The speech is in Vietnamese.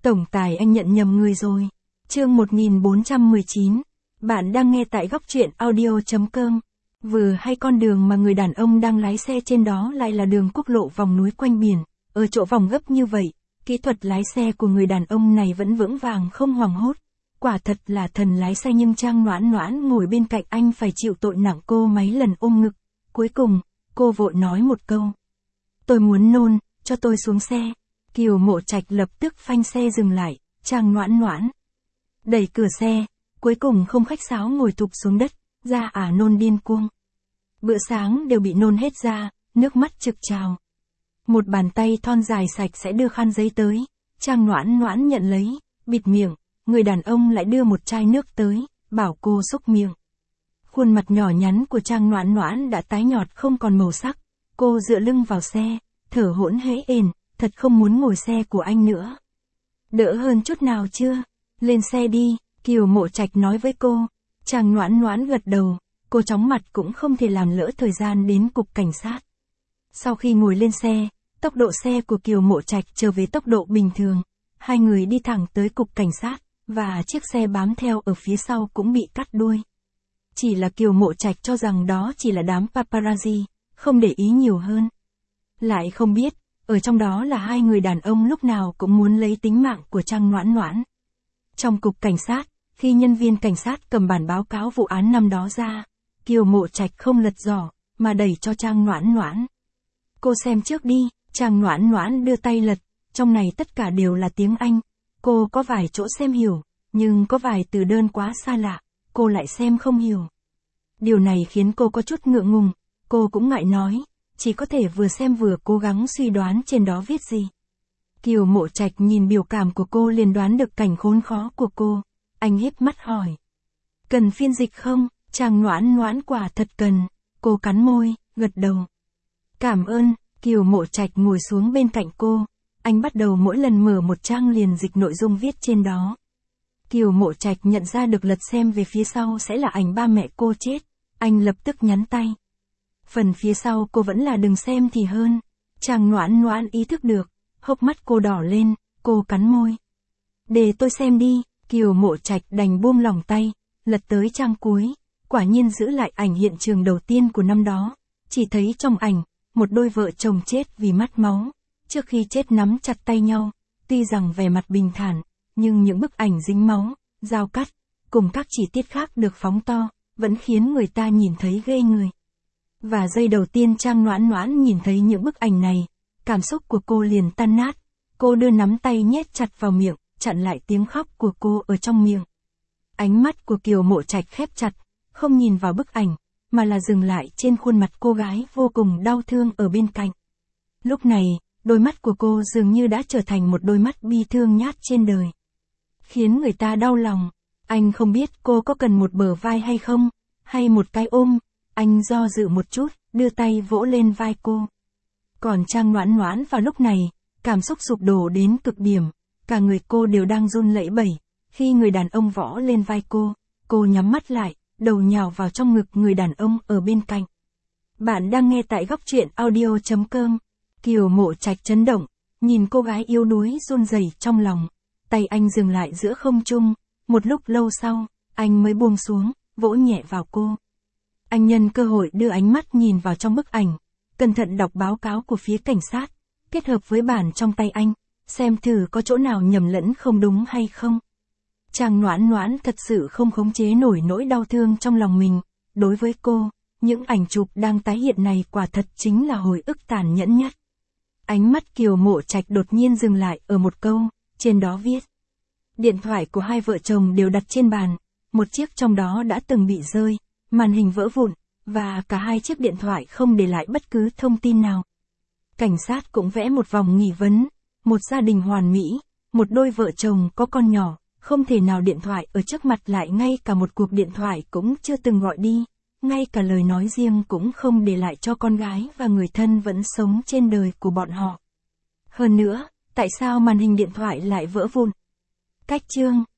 Tổng tài anh nhận nhầm người rồi. Chương 1419. Bạn đang nghe tại góc truyện audio.com. Vừa hay con đường mà người đàn ông đang lái xe trên đó lại là đường quốc lộ vòng núi quanh biển. Ở chỗ vòng gấp như vậy, kỹ thuật lái xe của người đàn ông này vẫn vững vàng không hoảng hốt. Quả thật là thần lái xe, nhưng Trang Noãn Noãn ngồi bên cạnh anh phải chịu tội nặng, cô mấy lần ôm ngực. Cuối cùng, cô vội nói một câu. Tôi muốn nôn, cho tôi xuống xe. Kiều Mộ Trạch lập tức phanh xe dừng lại. Trang Noãn Noãn đẩy cửa xe, cuối cùng không khách sáo ngồi thụp xuống đất, ra nôn điên cuồng. Bữa sáng đều bị nôn hết ra, nước mắt trực trào. Một bàn tay thon dài sạch sẽ đưa khăn giấy tới. Trang Noãn Noãn nhận lấy, bịt miệng. Người đàn ông lại đưa một chai nước tới, bảo cô xúc miệng. Khuôn mặt nhỏ nhắn của Trang Noãn Noãn đã tái nhợt không còn màu sắc. Cô dựa lưng vào xe, thở hổn hển, thật không muốn ngồi xe của anh nữa. Đỡ hơn chút nào chưa? Lên xe đi, Kiều Mộ Trạch nói với cô. Trang Noãn Noãn gật đầu, cô chóng mặt cũng không thể làm lỡ thời gian đến cục cảnh sát. Sau khi ngồi lên xe, tốc độ xe của Kiều Mộ Trạch trở về tốc độ bình thường. Hai người đi thẳng tới cục cảnh sát, và chiếc xe bám theo ở phía sau cũng bị cắt đuôi. Chỉ là Kiều Mộ Trạch cho rằng đó chỉ là đám paparazzi, không để ý nhiều hơn. Lại không biết, ở trong đó là hai người đàn ông lúc nào cũng muốn lấy tính mạng của Trang Noãn Noãn. Trong cục cảnh sát, khi nhân viên cảnh sát cầm bản báo cáo vụ án năm đó ra, Kiều Mộ Trạch không lật giỏ, mà đẩy cho Trang Noãn Noãn. Cô xem trước đi. Trang Noãn Noãn đưa tay lật, trong này tất cả đều là tiếng Anh. Cô có vài chỗ xem hiểu, nhưng có vài từ đơn quá xa lạ, cô lại xem không hiểu. Điều này khiến cô có chút ngượng ngùng, cô cũng ngại nói, chỉ có thể vừa xem vừa cố gắng suy đoán trên đó viết gì. Kiều Mộ Trạch nhìn biểu cảm của cô liền đoán được cảnh khốn khó của cô. Anh híp mắt hỏi. Cần phiên dịch không? Trang Noãn Noãn quả thật cần. Cô cắn môi, gật đầu. Cảm ơn. Kiều Mộ Trạch ngồi xuống bên cạnh cô. Anh bắt đầu mỗi lần mở một trang liền dịch nội dung viết trên đó. Kiều Mộ Trạch nhận ra được lật xem về phía sau sẽ là ảnh ba mẹ cô chết. Anh lập tức nhắn tay. Phần phía sau cô vẫn là đừng xem thì hơn. Trang Noãn Noãn ý thức được. Hốc mắt cô đỏ lên, cô cắn môi. Để tôi xem đi. Kiều Mộ Trạch đành buông lỏng tay, lật tới trang cuối. Quả nhiên giữ lại ảnh hiện trường đầu tiên của năm đó. Chỉ thấy trong ảnh, một đôi vợ chồng chết vì mất máu. Trước khi chết nắm chặt tay nhau, tuy rằng vẻ mặt bình thản, nhưng những bức ảnh dính máu, dao cắt, cùng các chi tiết khác được phóng to, vẫn khiến người ta nhìn thấy ghê người. Và giây đầu tiên Trang Noãn Noãn nhìn thấy những bức ảnh này, cảm xúc của cô liền tan nát. Cô đưa nắm tay nhét chặt vào miệng, chặn lại tiếng khóc của cô ở trong miệng. Ánh mắt của Kiều Mộ Trạch khép chặt, không nhìn vào bức ảnh, mà là dừng lại trên khuôn mặt cô gái vô cùng đau thương ở bên cạnh. Lúc này, đôi mắt của cô dường như đã trở thành một đôi mắt bi thương nhất trên đời. Khiến người ta đau lòng. Anh không biết cô có cần một bờ vai hay không, hay một cái ôm. Anh do dự một chút, đưa tay vỗ lên vai cô. Còn Trang Noãn Noãn vào lúc này, cảm xúc sụp đổ đến cực điểm. Cả người cô đều đang run lẩy bẩy. Khi người đàn ông vỗ lên vai cô nhắm mắt lại, đầu nhào vào trong ngực người đàn ông ở bên cạnh. Bạn đang nghe tại góc truyện audio.com. Kiều Mộ Trạch chấn động, nhìn cô gái yếu đuối run rẩy trong lòng. Tay anh dừng lại giữa không trung, một lúc lâu sau, anh mới buông xuống, vỗ nhẹ vào cô. Anh nhân cơ hội đưa ánh mắt nhìn vào trong bức ảnh, cẩn thận đọc báo cáo của phía cảnh sát, kết hợp với bản trong tay anh, xem thử có chỗ nào nhầm lẫn không đúng hay không. Trang Noãn Noãn thật sự không khống chế nổi nỗi đau thương trong lòng mình. Đối với cô, những ảnh chụp đang tái hiện này quả thật chính là hồi ức tàn nhẫn nhất. Ánh mắt Kiều Mộ Trạch đột nhiên dừng lại ở một câu, trên đó viết. Điện thoại của hai vợ chồng đều đặt trên bàn, một chiếc trong đó đã từng bị rơi, màn hình vỡ vụn, và cả hai chiếc điện thoại không để lại bất cứ thông tin nào. Cảnh sát cũng vẽ một vòng nghi vấn, một gia đình hoàn mỹ, một đôi vợ chồng có con nhỏ, không thể nào điện thoại ở trước mặt lại ngay cả một cuộc điện thoại cũng chưa từng gọi đi, ngay cả lời nói riêng cũng không để lại cho con gái và người thân vẫn sống trên đời của bọn họ. Hơn nữa, tại sao màn hình điện thoại lại vỡ vụn? Cách chương